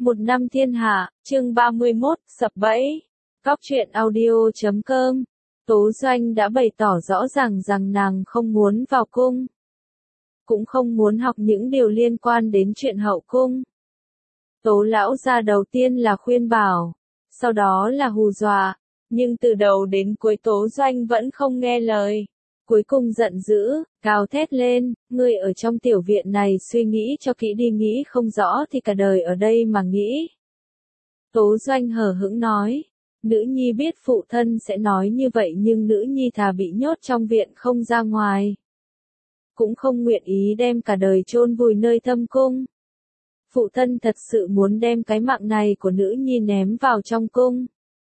Một năm thiên hạ, chương 31, sập bẫy. Góc truyện audio.com. Tố Doanh đã bày tỏ rõ ràng rằng nàng không muốn vào cung. Cũng không muốn học những điều liên quan đến chuyện hậu cung. Tố lão gia đầu tiên là khuyên bảo, sau đó là hù dọa, nhưng từ đầu đến cuối Tố Doanh vẫn không nghe lời. Cuối cùng giận dữ, gào thét lên, ngươi ở trong tiểu viện này suy nghĩ cho kỹ đi, nghĩ không rõ thì cả đời ở đây mà nghĩ. Tố Doanh hờ hững nói, nữ nhi biết phụ thân sẽ nói như vậy nhưng nữ nhi thà bị nhốt trong viện không ra ngoài. Cũng không nguyện ý đem cả đời chôn vùi nơi thâm cung. Phụ thân thật sự muốn đem cái mạng này của nữ nhi ném vào trong cung.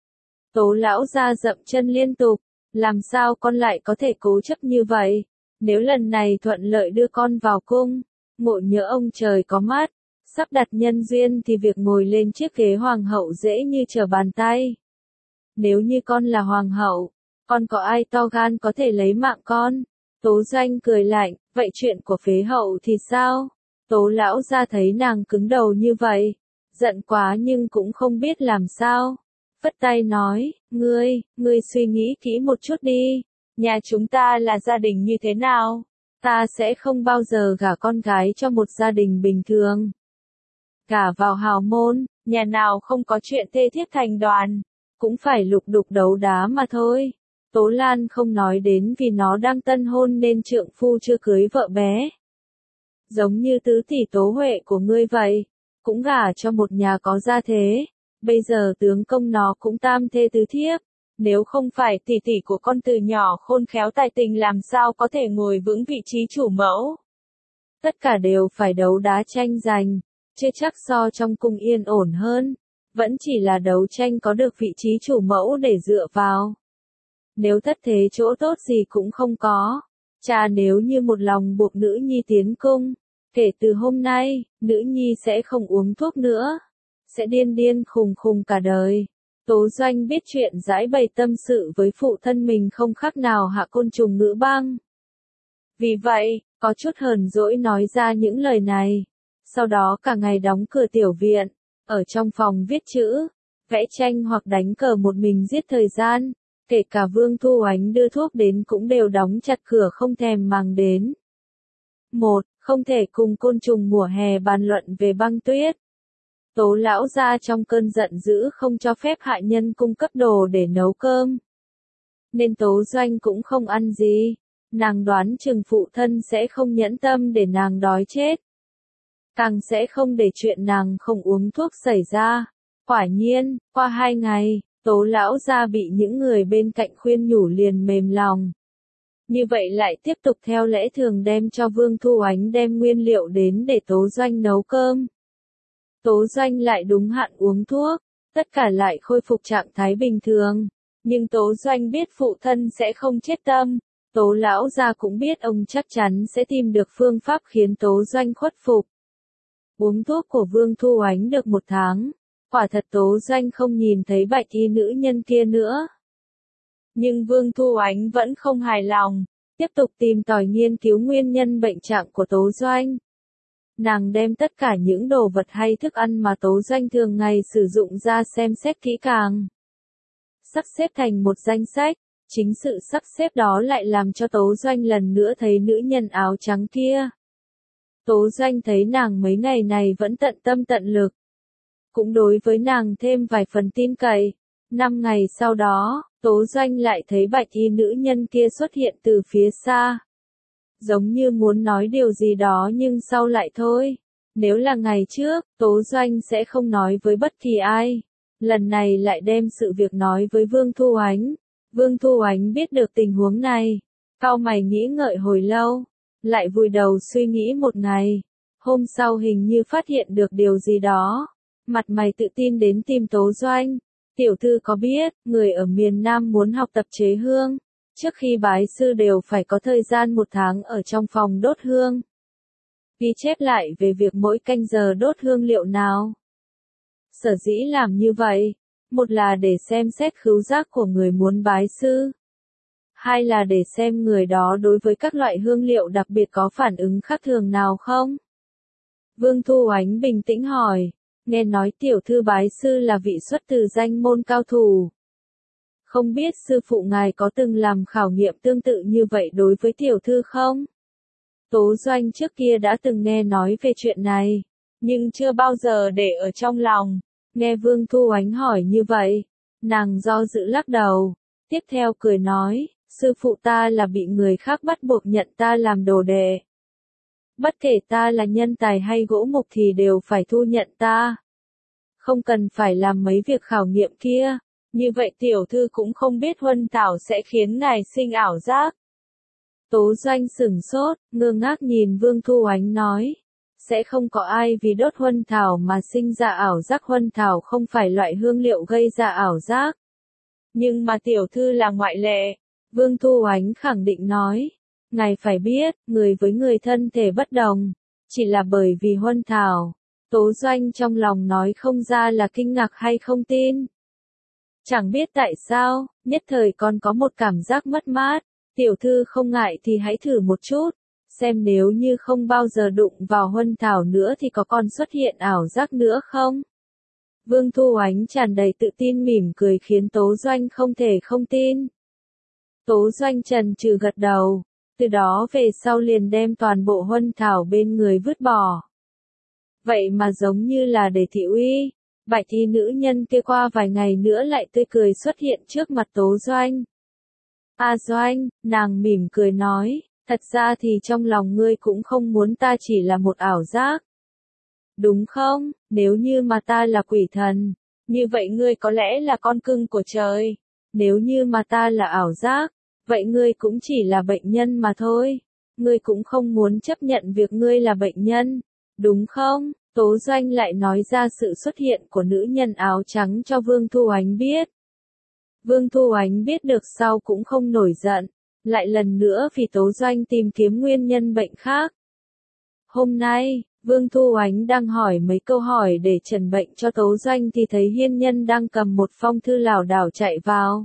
Tố lão gia dậm chân liên tục. Làm sao con lại có thể cố chấp như vậy? Nếu lần này thuận lợi đưa con vào cung, ngộ nhỡ ông trời có mắt, sắp đặt nhân duyên thì việc ngồi lên chiếc ghế hoàng hậu dễ như trở bàn tay. Nếu như con là hoàng hậu, con có ai to gan có thể lấy mạng con? Tố Doanh cười lạnh, vậy chuyện của phế hậu thì sao? Tố lão gia thấy nàng cứng đầu như vậy, giận quá nhưng cũng không biết làm sao. Phất tay nói, ngươi suy nghĩ kỹ một chút đi, nhà chúng ta là gia đình như thế nào? Ta sẽ không bao giờ gả con gái cho một gia đình bình thường. Gả vào hào môn, nhà nào không có chuyện thê thiếp thành đoàn, cũng phải lục đục đấu đá mà thôi. Tố Lan không nói đến vì nó đang tân hôn nên trượng phu chưa cưới vợ bé. Giống như tứ tỷ Tố Huệ của ngươi vậy, cũng gả cho một nhà có gia thế. Bây giờ tướng công nó cũng tam thê tứ thiếp, nếu không phải tỷ tỷ của con từ nhỏ khôn khéo tài tình làm sao có thể ngồi vững vị trí chủ mẫu. Tất cả đều phải đấu đá tranh giành, chưa chắc so trong cung yên ổn hơn, vẫn chỉ là đấu tranh có được vị trí chủ mẫu để dựa vào. Nếu thất thế chỗ tốt gì cũng không có, cha nếu như một lòng buộc nữ nhi tiến cung, kể từ hôm nay, nữ nhi sẽ không uống thuốc nữa. Sẽ điên điên khùng khùng cả đời. Tố Doanh biết chuyện giải bày tâm sự với phụ thân mình không khác nào hạ côn trùng ngữ băng. Vì vậy, có chút hờn dỗi nói ra những lời này. Sau đó cả ngày đóng cửa tiểu viện, ở trong phòng viết chữ, vẽ tranh hoặc đánh cờ một mình giết thời gian. Kể cả Vương Thu Oánh đưa thuốc đến cũng đều đóng chặt cửa không thèm màng đến. 1. Không thể cùng côn trùng mùa hè bàn luận về băng tuyết. Tố lão gia trong cơn giận dữ không cho phép hạ nhân cung cấp đồ để nấu cơm. Nên Tố Doanh cũng không ăn gì. Nàng đoán chừng phụ thân sẽ không nhẫn tâm để nàng đói chết. Càng sẽ không để chuyện nàng không uống thuốc xảy ra. Quả nhiên, qua 2 ngày, Tố lão gia bị những người bên cạnh khuyên nhủ liền mềm lòng. Như vậy lại tiếp tục theo lẽ thường đem cho Vương Thu Oánh đem nguyên liệu đến để Tố Doanh nấu cơm. Tố Doanh lại đúng hạn uống thuốc, tất cả lại khôi phục trạng thái bình thường. Nhưng Tố Doanh biết phụ thân sẽ không chết tâm, Tố lão gia cũng biết ông chắc chắn sẽ tìm được phương pháp khiến Tố Doanh khuất phục. Uống thuốc của Vương Thu Oánh được 1 tháng, quả thật Tố Doanh không nhìn thấy bạch y nữ nhân kia nữa. Nhưng Vương Thu Oánh vẫn không hài lòng, tiếp tục tìm tòi nghiên cứu nguyên nhân bệnh trạng của Tố Doanh. Nàng đem tất cả những đồ vật hay thức ăn mà Tố Doanh thường ngày sử dụng ra xem xét kỹ càng. Sắp xếp thành một danh sách, chính sự sắp xếp đó lại làm cho Tố Doanh lần nữa thấy nữ nhân áo trắng kia. Tố Doanh thấy nàng mấy ngày này vẫn tận tâm tận lực. Cũng đối với nàng thêm vài phần tin cậy. 5 ngày sau đó, Tố Doanh lại thấy bạch y nữ nhân kia xuất hiện từ phía xa. Giống như muốn nói điều gì đó nhưng sau lại thôi. Nếu là ngày trước, Tố Doanh sẽ không nói với bất kỳ ai. Lần này lại đem sự việc nói với Vương Thu Oánh. Vương Thu Oánh biết được tình huống này. Cau mày nghĩ ngợi hồi lâu. Lại vùi đầu suy nghĩ 1 ngày. Hôm sau hình như phát hiện được điều gì đó. Mặt mày tự tin đến tìm Tố Doanh. Tiểu thư có biết, người ở miền Nam muốn học tập chế hương. Trước khi bái sư đều phải có thời gian 1 tháng ở trong phòng đốt hương. Ghi chép lại về việc mỗi canh giờ đốt hương liệu nào. Sở dĩ làm như vậy, 1 là để xem xét khứu giác của người muốn bái sư. 2 là để xem người đó đối với các loại hương liệu đặc biệt có phản ứng khác thường nào không. Vương Thu Oánh bình tĩnh hỏi, nghe nói tiểu thư bái sư là vị xuất từ danh môn cao thủ. Không biết sư phụ ngài có từng làm khảo nghiệm tương tự như vậy đối với tiểu thư không? Tố Doanh trước kia đã từng nghe nói về chuyện này, nhưng chưa bao giờ để ở trong lòng. Nghe Vương Thu Ánh hỏi như vậy, nàng do dự lắc đầu, tiếp theo cười nói, sư phụ ta là bị người khác bắt buộc nhận ta làm đồ đệ. Bất kể ta là nhân tài hay gỗ mục thì đều phải thu nhận ta. Không cần phải làm mấy việc khảo nghiệm kia, như vậy tiểu thư cũng không biết huân thảo sẽ khiến ngài sinh ảo giác. Tố Doanh sửng sốt, ngơ ngác nhìn Vương Thu Ánh nói, sẽ không có ai vì đốt huân thảo mà sinh ra ảo giác. Huân thảo không phải loại hương liệu gây ra ảo giác. Nhưng mà tiểu thư là ngoại lệ, Vương Thu Ánh khẳng định nói, ngài phải biết, người với người thân thể bất đồng, chỉ là bởi vì huân thảo. Tố Doanh trong lòng nói không ra là kinh ngạc hay không tin. Chẳng biết tại sao, nhất thời còn có một cảm giác mất mát. Tiểu thư không ngại thì hãy thử một chút, xem nếu như không bao giờ đụng vào huân thảo nữa thì có còn xuất hiện ảo giác nữa không? Vương Thu Ánh tràn đầy tự tin mỉm cười khiến Tố Doanh không thể không tin. Tố Doanh chần chừ gật đầu, từ đó về sau liền đem toàn bộ huân thảo bên người vứt bỏ. Vậy mà giống như là để thị uy, bạch y nữ nhân kia qua vài ngày nữa lại tươi cười xuất hiện trước mặt Tố Doanh. A Doanh, nàng mỉm cười nói, thật ra thì trong lòng ngươi cũng không muốn ta chỉ là một ảo giác. Đúng không, nếu như mà ta là quỷ thần, như vậy ngươi có lẽ là con cưng của trời. Nếu như mà ta là ảo giác, vậy ngươi cũng chỉ là bệnh nhân mà thôi. Ngươi cũng không muốn chấp nhận việc ngươi là bệnh nhân, đúng không? Tố Doanh lại nói ra sự xuất hiện của nữ nhân áo trắng cho Vương Thu Ánh biết. Vương Thu Ánh biết được sau cũng không nổi giận, lại lần nữa vì Tố Doanh tìm kiếm nguyên nhân bệnh khác. Hôm nay, Vương Thu Ánh đang hỏi mấy câu hỏi để trần bệnh cho Tố Doanh thì thấy Hiên Nhân đang cầm một phong thư lảo đảo chạy vào.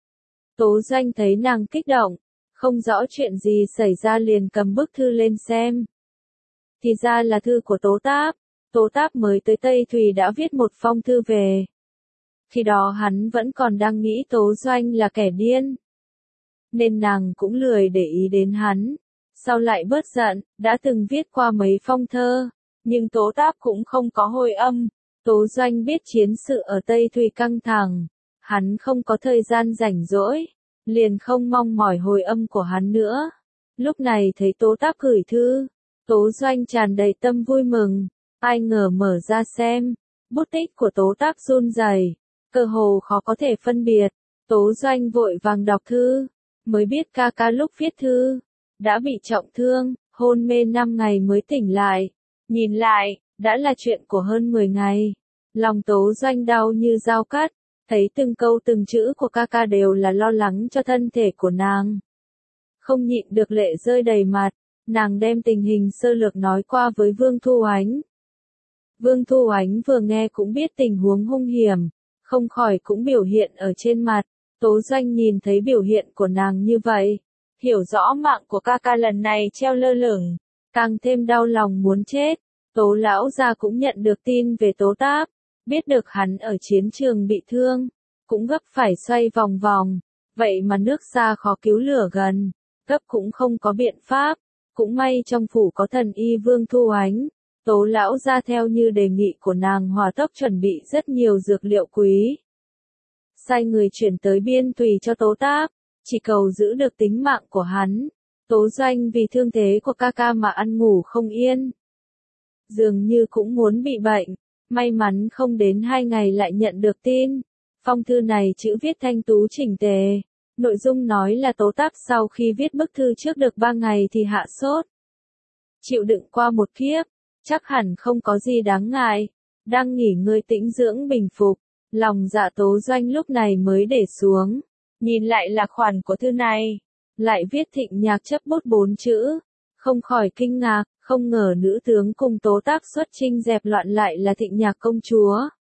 Tố Doanh thấy nàng kích động, không rõ chuyện gì xảy ra liền cầm bức thư lên xem. Thì ra là thư của Tố Táp. Tố Táp mới tới Tây Thùy đã viết một phong thư về. Khi đó hắn vẫn còn đang nghĩ Tố Doanh là kẻ điên, nên nàng cũng lười để ý đến hắn. Sau lại bớt giận, đã từng viết qua mấy phong thơ, nhưng Tố Táp cũng không có hồi âm. Tố Doanh biết chiến sự ở Tây Thùy căng thẳng, hắn không có thời gian rảnh rỗi, liền không mong mỏi hồi âm của hắn nữa. Lúc này thấy Tố Táp gửi thư, Tố Doanh tràn đầy tâm vui mừng, ai ngờ mở ra xem, bút tích của Tố Táp run rẩy, cơ hồ khó có thể phân biệt. Tố Doanh vội vàng đọc thư, mới biết ca ca lúc viết thư đã bị trọng thương, hôn mê 5 ngày mới tỉnh lại. Nhìn lại, đã là chuyện của hơn 10 ngày. Lòng Tố Doanh đau như dao cắt, thấy từng câu từng chữ của ca ca đều là lo lắng cho thân thể của nàng. Không nhịn được lệ rơi đầy mặt, nàng đem tình hình sơ lược nói qua với Vương Thu Ánh. Vương Thu Ánh vừa nghe cũng biết tình huống hung hiểm, không khỏi cũng biểu hiện ở trên mặt. Tố Doanh nhìn thấy biểu hiện của nàng như vậy, hiểu rõ mạng của ca ca lần này treo lơ lửng, càng thêm đau lòng muốn chết. Tố lão gia cũng nhận được tin về Tố Táp, biết được hắn ở chiến trường bị thương, cũng gấp phải xoay vòng vòng, vậy mà nước xa khó cứu lửa gần, gấp cũng không có biện pháp, cũng may trong phủ có thần y Vương Thu Ánh. Tố lão gia theo như đề nghị của nàng hòa tốc chuẩn bị rất nhiều dược liệu quý, sai người chuyển tới Biên Thùy cho Tố Táp, chỉ cầu giữ được tính mạng của hắn. Tố Doanh vì thương thế của ca ca mà ăn ngủ không yên, dường như cũng muốn bị bệnh, may mắn không đến 2 ngày lại nhận được tin. Phong thư này chữ viết thanh tú chỉnh tề, nội dung nói là Tố Táp sau khi viết bức thư trước được 3 ngày thì hạ sốt. Chịu đựng qua một kiếp, chắc hẳn không có gì đáng ngại, đang nghỉ ngơi tĩnh dưỡng bình phục. Lòng dạ Tố Doanh lúc này mới để xuống, nhìn lại là khoản của thư này, lại viết Thịnh Nhạc chấp bút 4 chữ, không khỏi kinh ngạc, không ngờ nữ tướng cùng Tố Táp xuất chinh dẹp loạn lại là Thịnh Nhạc công chúa.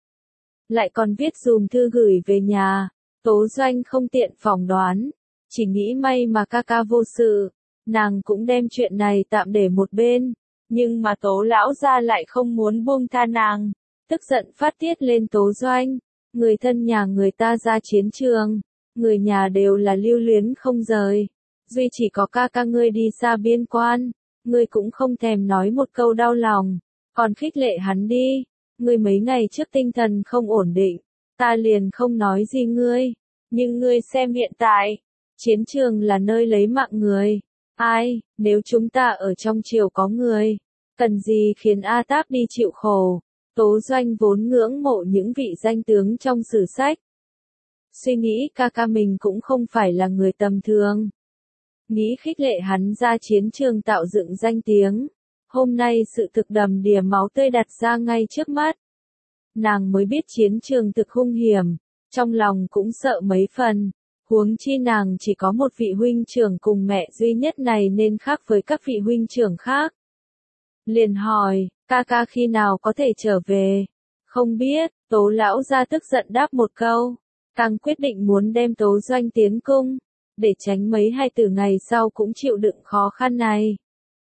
Lại còn viết dùm thư gửi về nhà, Tố Doanh không tiện phỏng đoán, chỉ nghĩ may mà ca ca vô sự, nàng cũng đem chuyện này tạm để một bên, nhưng mà Tố lão gia lại không muốn buông tha nàng. tức giận phát tiết lên Tố Doanh. Người thân nhà người ta ra chiến trường, người nhà đều là lưu luyến không rời. Duy chỉ có ca ca ngươi đi xa biên quan, ngươi cũng không thèm nói một câu đau lòng, còn khích lệ hắn đi. Ngươi mấy ngày trước tinh thần không ổn định, ta liền không nói gì ngươi. Nhưng ngươi xem hiện tại, chiến trường là nơi lấy mạng người. Ai, nếu chúng ta ở trong triều có người, cần gì khiến A Táp đi chịu khổ. Tố Doanh vốn ngưỡng mộ những vị danh tướng trong sử sách. Suy nghĩ ca ca mình cũng không phải là người tầm thường. Nghĩ khích lệ hắn ra chiến trường tạo dựng danh tiếng. Hôm nay sự thực đầm đìa máu tươi đặt ra ngay trước mắt. Nàng mới biết chiến trường thực hung hiểm, trong lòng cũng sợ mấy phần. Huống chi nàng chỉ có một vị huynh trưởng cùng mẹ duy nhất này nên khác với các vị huynh trưởng khác. Liền hỏi, ca ca khi nào có thể trở về? Không biết, Tố lão gia tức giận đáp một câu. Càng quyết định muốn đem Tố Doanh tiến cung, để tránh mấy hai tử ngày sau cũng chịu đựng khó khăn này.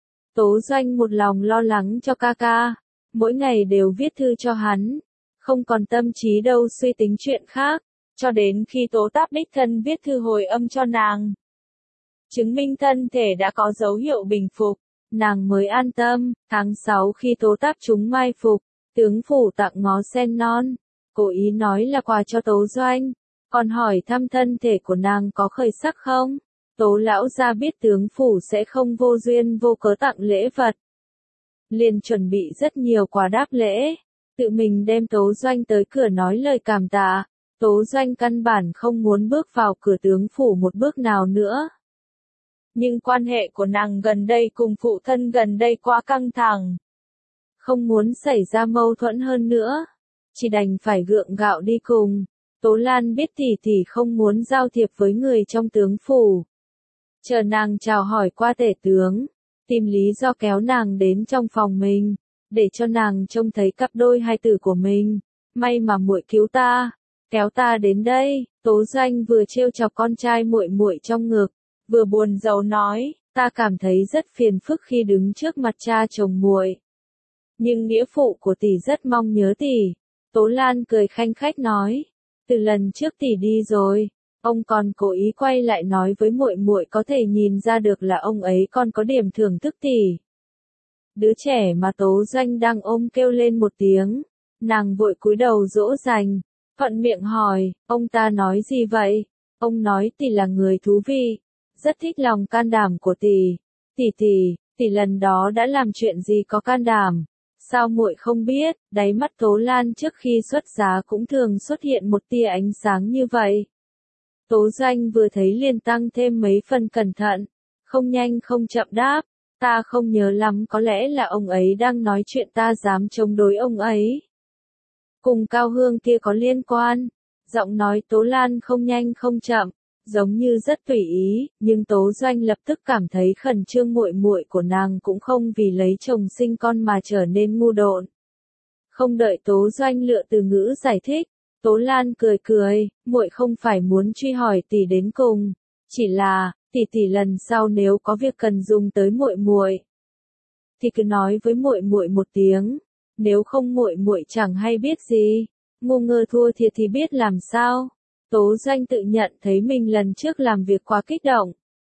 Tố Doanh một lòng lo lắng cho ca ca, mỗi ngày đều viết thư cho hắn, không còn tâm trí đâu suy tính chuyện khác, cho đến khi Tố Táp đích thân viết thư hồi âm cho nàng. Chứng minh thân thể đã có dấu hiệu bình phục, nàng mới an tâm. Tháng 6 khi Tố Táp trúng mai phục, tướng phủ tặng ngó sen non, cố ý nói là quà cho Tố Doanh, còn hỏi thăm thân thể của nàng có khởi sắc không. Tố lão gia biết tướng phủ sẽ không vô duyên vô cớ tặng lễ vật, liền chuẩn bị rất nhiều quà đáp lễ, tự mình đem Tố Doanh tới cửa nói lời cảm tạ. Tố Doanh căn bản không muốn bước vào cửa tướng phủ một bước nào nữa. Nhưng quan hệ của nàng gần đây cùng phụ thân gần đây quá căng thẳng, không muốn xảy ra mâu thuẫn hơn nữa, chỉ đành phải gượng gạo đi cùng. Tố Lan biết tỷ tỷ không muốn giao thiệp với người trong tướng phủ. Chờ nàng chào hỏi qua tể tướng, tìm lý do kéo nàng đến trong phòng mình, để cho nàng trông thấy cặp đôi hài tử của mình. May mà muội cứu ta, kéo ta đến đây. Tố Doanh vừa trêu chọc con trai muội muội trong ngực, vừa buồn rầu nói, ta cảm thấy rất phiền phức khi đứng trước mặt cha chồng muội. Nhưng nghĩa phụ của tỷ rất mong nhớ tỷ. Tố Lan cười khanh khách nói, từ lần trước tỷ đi rồi, ông còn cố ý quay lại nói với muội muội có thể nhìn ra được là ông ấy còn có điểm thưởng thức tỷ. Đứa trẻ mà Tố Doanh đang ôm kêu lên một tiếng, nàng vội cúi đầu dỗ dành, thuận miệng hỏi, ông ta nói gì vậy? Ông nói tỷ là người thú vị, rất thích lòng can đảm của tỷ. Tỷ lần đó đã làm chuyện gì có can đảm? Sao muội không biết? Đáy mắt Tố Lan trước khi xuất giá cũng thường xuất hiện một tia ánh sáng như vậy. Tố Doanh vừa thấy liền tăng thêm mấy phần cẩn thận, không nhanh không chậm đáp, ta không nhớ lắm, có lẽ là ông ấy đang nói chuyện ta dám chống đối ông ấy. Cùng Cao Hương kia có liên quan. Giọng nói Tố Lan không nhanh không chậm, giống như rất tùy ý, nhưng Tố Doanh lập tức cảm thấy khẩn trương, muội muội của nàng cũng không vì lấy chồng sinh con mà trở nên ngu độn. Không đợi Tố Doanh lựa từ ngữ giải thích, Tố Lan cười cười, muội không phải muốn truy hỏi tỷ đến cùng, chỉ là, tỷ lần sau nếu có việc cần dùng tới muội muội, thì cứ nói với muội muội một tiếng, nếu không muội muội chẳng hay biết gì, ngu ngơ thua thiệt thì biết làm sao. Tố Doanh tự nhận thấy mình lần trước làm việc quá kích động,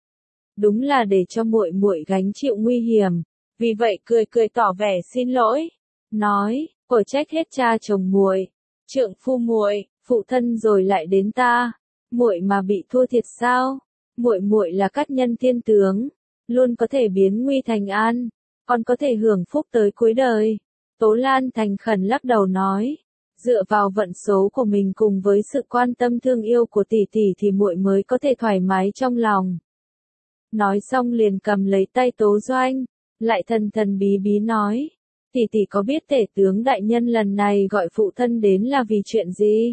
đúng là để cho muội muội gánh chịu nguy hiểm, vì vậy cười cười tỏ vẻ xin lỗi, nói, của trách hết cha chồng muội, trượng phu muội, phụ thân rồi lại đến ta, muội mà bị thua thiệt sao? Muội muội là cát nhân thiên tướng, luôn có thể biến nguy thành an, còn có thể hưởng phúc tới cuối đời. Tố Lan thành khẩn lắc đầu nói, dựa vào vận số của mình cùng với sự quan tâm thương yêu của tỷ tỷ thì muội mới có thể thoải mái trong lòng. Nói xong liền cầm lấy tay Tố Doanh, lại thần thần bí bí nói, tỷ có biết tể tướng đại nhân lần này gọi phụ thân đến là vì chuyện gì?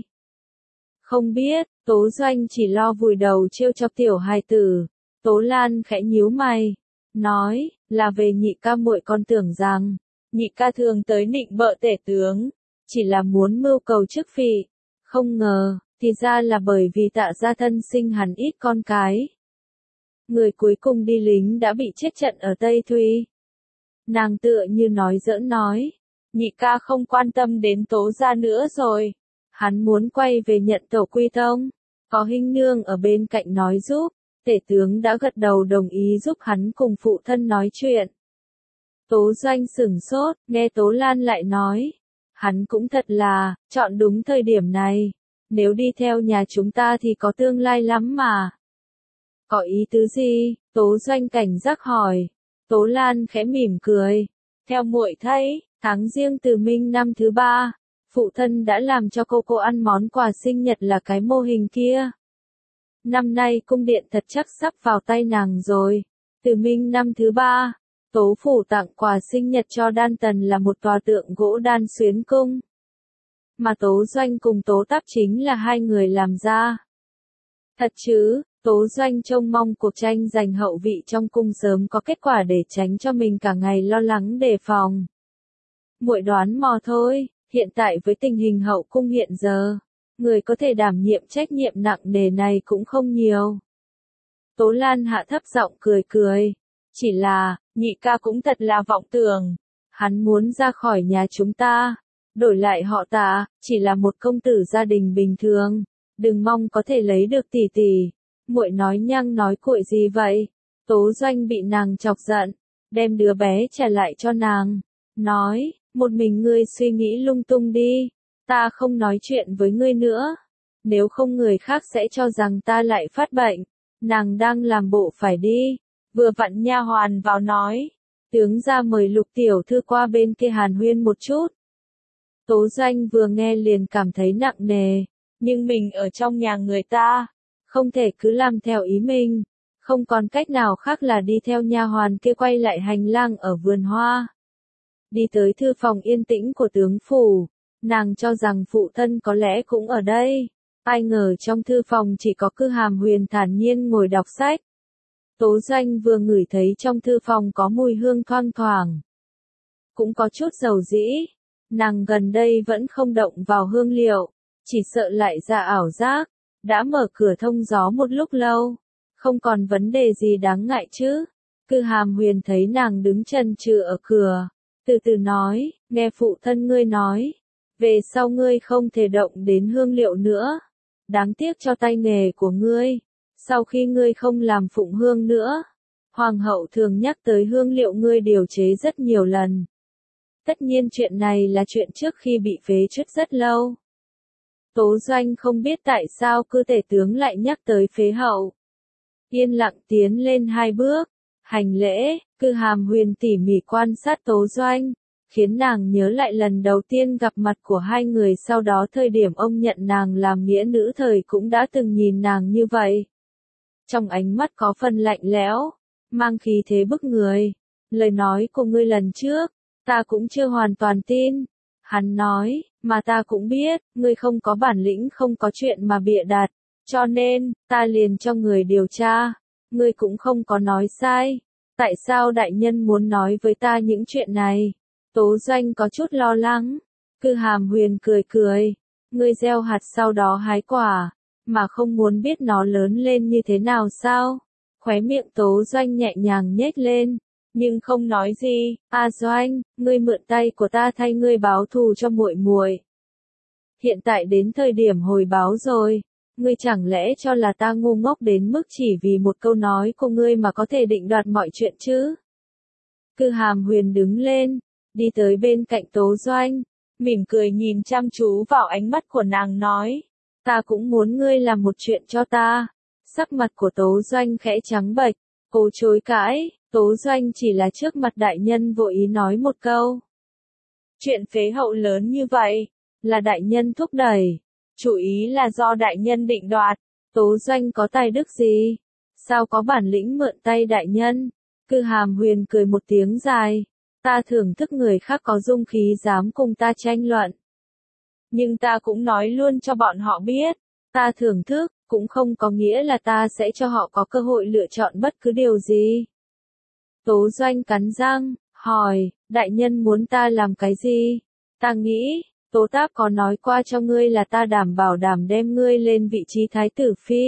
Không biết. Tố Doanh chỉ lo vùi đầu trêu chọc tiểu hài tử. Tố Lan khẽ nhíu mày, nói, là về nhị ca, muội còn tưởng rằng nhị ca thường tới nịnh bợ tể tướng, chỉ là muốn mưu cầu chức vị, không ngờ, thì ra là bởi vì Tạ gia thân sinh hắn ít con cái. Người cuối cùng đi lính đã bị chết trận ở Tây Thụy. Nàng tựa như nói giỡn nói, nhị ca không quan tâm đến Tố gia nữa rồi. Hắn muốn quay về nhận tổ quy tông. Có Hinh nương ở bên cạnh nói giúp, tể tướng đã gật đầu đồng ý giúp hắn cùng phụ thân nói chuyện. Tố Doanh sửng sốt, nghe Tố Lan lại nói. Hắn cũng thật là, chọn đúng thời điểm này. Nếu đi theo nhà chúng ta thì có tương lai lắm mà. Có ý tứ gì? Tố Doanh cảnh giác hỏi. Tố Lan khẽ mỉm cười. Theo muội thấy, tháng Giêng Từ Minh năm thứ 3, phụ thân đã làm cho cô ăn món quà sinh nhật là cái mô hình kia. Năm nay cung điện thật chắc sắp vào tay nàng rồi. Từ Minh năm thứ 3, Tố phủ tặng quà sinh nhật cho Đan Tần là một tòa tượng gỗ đan xuyến cung. Mà Tố Doanh cùng Tố Táp chính là hai người làm ra. Thật chứ? Tố Doanh trông mong cuộc tranh giành hậu vị trong cung sớm có kết quả để tránh cho mình cả ngày lo lắng đề phòng. Muội đoán mò thôi, hiện tại với tình hình hậu cung hiện giờ, người có thể đảm nhiệm trách nhiệm nặng nề này cũng không nhiều. Tố Lan hạ thấp giọng cười cười, chỉ là, nhị ca cũng thật là vọng tưởng, hắn muốn ra khỏi nhà chúng ta, đổi lại họ Tạ, chỉ là một công tử gia đình bình thường, đừng mong có thể lấy được tỷ tỷ. Muội nói nhăng nói cuội gì vậy? Tố Doanh bị nàng chọc giận, đem đứa bé trả lại cho nàng, nói, một mình ngươi suy nghĩ lung tung đi, ta không nói chuyện với ngươi nữa, nếu không người khác sẽ cho rằng ta lại phát bệnh. Nàng đang làm bộ phải đi, vừa vặn nha hoàn vào nói, tướng ra mời Lục tiểu thư qua bên kia hàn huyên một chút. Tố Doanh vừa nghe liền cảm thấy nặng nề, nhưng mình ở trong nhà người ta, không thể cứ làm theo ý mình, không còn cách nào khác là đi theo nha hoàn kia quay lại hành lang ở vườn hoa. Đi tới thư phòng yên tĩnh của tướng phủ, nàng cho rằng phụ thân có lẽ cũng ở đây, ai ngờ trong thư phòng chỉ có Cư Hàm Huyền thản nhiên ngồi đọc sách. Tố Doanh vừa ngửi thấy trong thư phòng có mùi hương thoang thoảng, cũng có chút dầu dĩ, nàng gần đây vẫn không động vào hương liệu, chỉ sợ lại ra ảo giác. Đã mở cửa thông gió một lúc lâu, không còn vấn đề gì đáng ngại chứ. Cư Hàm Huyền thấy nàng đứng chần chừ ở cửa, từ từ nói, nghe phụ thân ngươi nói, về sau ngươi không thể động đến hương liệu nữa. Đáng tiếc cho tay nghề của ngươi, sau khi ngươi không làm phụng hương nữa, hoàng hậu thường nhắc tới hương liệu ngươi điều chế rất nhiều lần. Tất nhiên chuyện này là chuyện trước khi bị phế truất rất lâu. Tố Doanh không biết tại sao cư tể tướng lại nhắc tới phế hậu. Yên lặng tiến lên 2 bước, hành lễ, Cư Hàm Huyền tỉ mỉ quan sát Tố Doanh, khiến nàng nhớ lại lần đầu tiên gặp mặt của hai người, sau đó thời điểm ông nhận nàng làm nghĩa nữ thời cũng đã từng nhìn nàng như vậy. Trong ánh mắt có phần lạnh lẽo, mang khí thế bức người. Lời nói của ngươi lần trước, ta cũng chưa hoàn toàn tin. Hắn nói, mà ta cũng biết, ngươi không có bản lĩnh, không có chuyện mà bịa đặt, cho nên, ta liền cho người điều tra, ngươi cũng không có nói sai. Tại sao đại nhân muốn nói với ta những chuyện này? Tố Doanh có chút lo lắng. Cư Hàm Huyền cười cười, ngươi gieo hạt sau đó hái quả, mà không muốn biết nó lớn lên như thế nào sao? Khóe miệng Tố Doanh nhẹ nhàng nhếch lên, nhưng không nói gì. A Doanh, ngươi mượn tay của ta thay ngươi báo thù cho muội muội. Hiện tại đến thời điểm hồi báo rồi, ngươi chẳng lẽ cho là ta ngu ngốc đến mức chỉ vì một câu nói của ngươi mà có thể định đoạt mọi chuyện chứ? Cư Hàm Huyền đứng lên, đi tới bên cạnh Tố Doanh, mỉm cười nhìn chăm chú vào ánh mắt của nàng nói, ta cũng muốn ngươi làm một chuyện cho ta. Sắc mặt của Tố Doanh khẽ trắng bệch, cô chối cãi. Tố Doanh chỉ là trước mặt đại nhân vội ý nói một câu. Chuyện phế hậu lớn như vậy, là đại nhân thúc đẩy, chủ ý là do đại nhân định đoạt. Tố Doanh có tài đức gì? Sao có bản lĩnh mượn tay đại nhân? Cư Hàm Huyền cười một tiếng dài, ta thưởng thức người khác có dung khí dám cùng ta tranh luận. Nhưng ta cũng nói luôn cho bọn họ biết, ta thưởng thức, cũng không có nghĩa là ta sẽ cho họ có cơ hội lựa chọn bất cứ điều gì. Tố Doanh cắn răng, hỏi, đại nhân muốn ta làm cái gì? Ta nghĩ, Tố Táp có nói qua cho ngươi là ta đảm bảo đảm đem ngươi lên vị trí thái tử phi.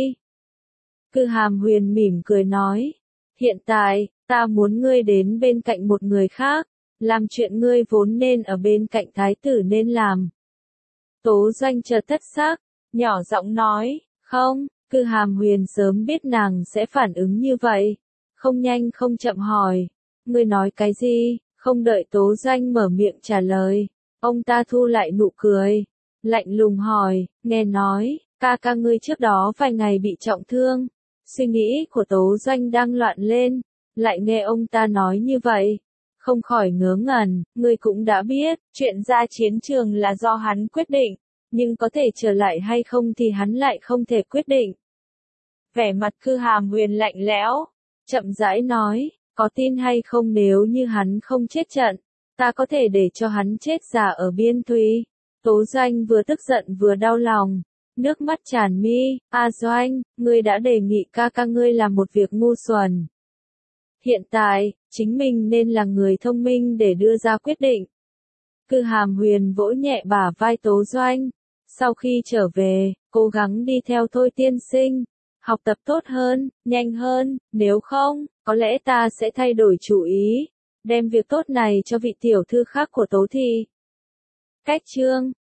Cư Hàm Huyền mỉm cười nói, hiện tại, ta muốn ngươi đến bên cạnh một người khác, làm chuyện ngươi vốn nên ở bên cạnh thái tử nên làm. Tố Doanh chợt thất sắc, nhỏ giọng nói, không, Cư Hàm Huyền sớm biết nàng sẽ phản ứng như vậy. Không nhanh không chậm hỏi, ngươi nói cái gì, không đợi Tố Doanh mở miệng trả lời. Ông ta thu lại nụ cười, lạnh lùng hỏi, nghe nói, ca ca ngươi trước đó vài ngày bị trọng thương. Suy nghĩ của Tố Doanh đang loạn lên, lại nghe ông ta nói như vậy. Không khỏi ngớ ngẩn, ngươi cũng đã biết, chuyện ra chiến trường là do hắn quyết định, nhưng có thể trở lại hay không thì hắn lại không thể quyết định. Vẻ mặt Cư Hàm Huyền lạnh lẽo, chậm rãi nói, có tin hay không nếu như hắn không chết trận, ta có thể để cho hắn chết già ở biên thùy. Tố Doanh vừa tức giận vừa đau lòng, nước mắt tràn mi, Doanh, ngươi đã đề nghị ca ca ngươi làm một việc ngu xuẩn. Hiện tại, chính mình nên là người thông minh để đưa ra quyết định. Cư Hàm Huyền vỗ nhẹ bả vai Tố Doanh. Sau khi trở về, cố gắng đi theo Thôi tiên sinh. Học tập tốt hơn, nhanh hơn, nếu không, có lẽ ta sẽ thay đổi chủ ý. Đem việc tốt này cho vị tiểu thư khác của Tố Thị. Cách chương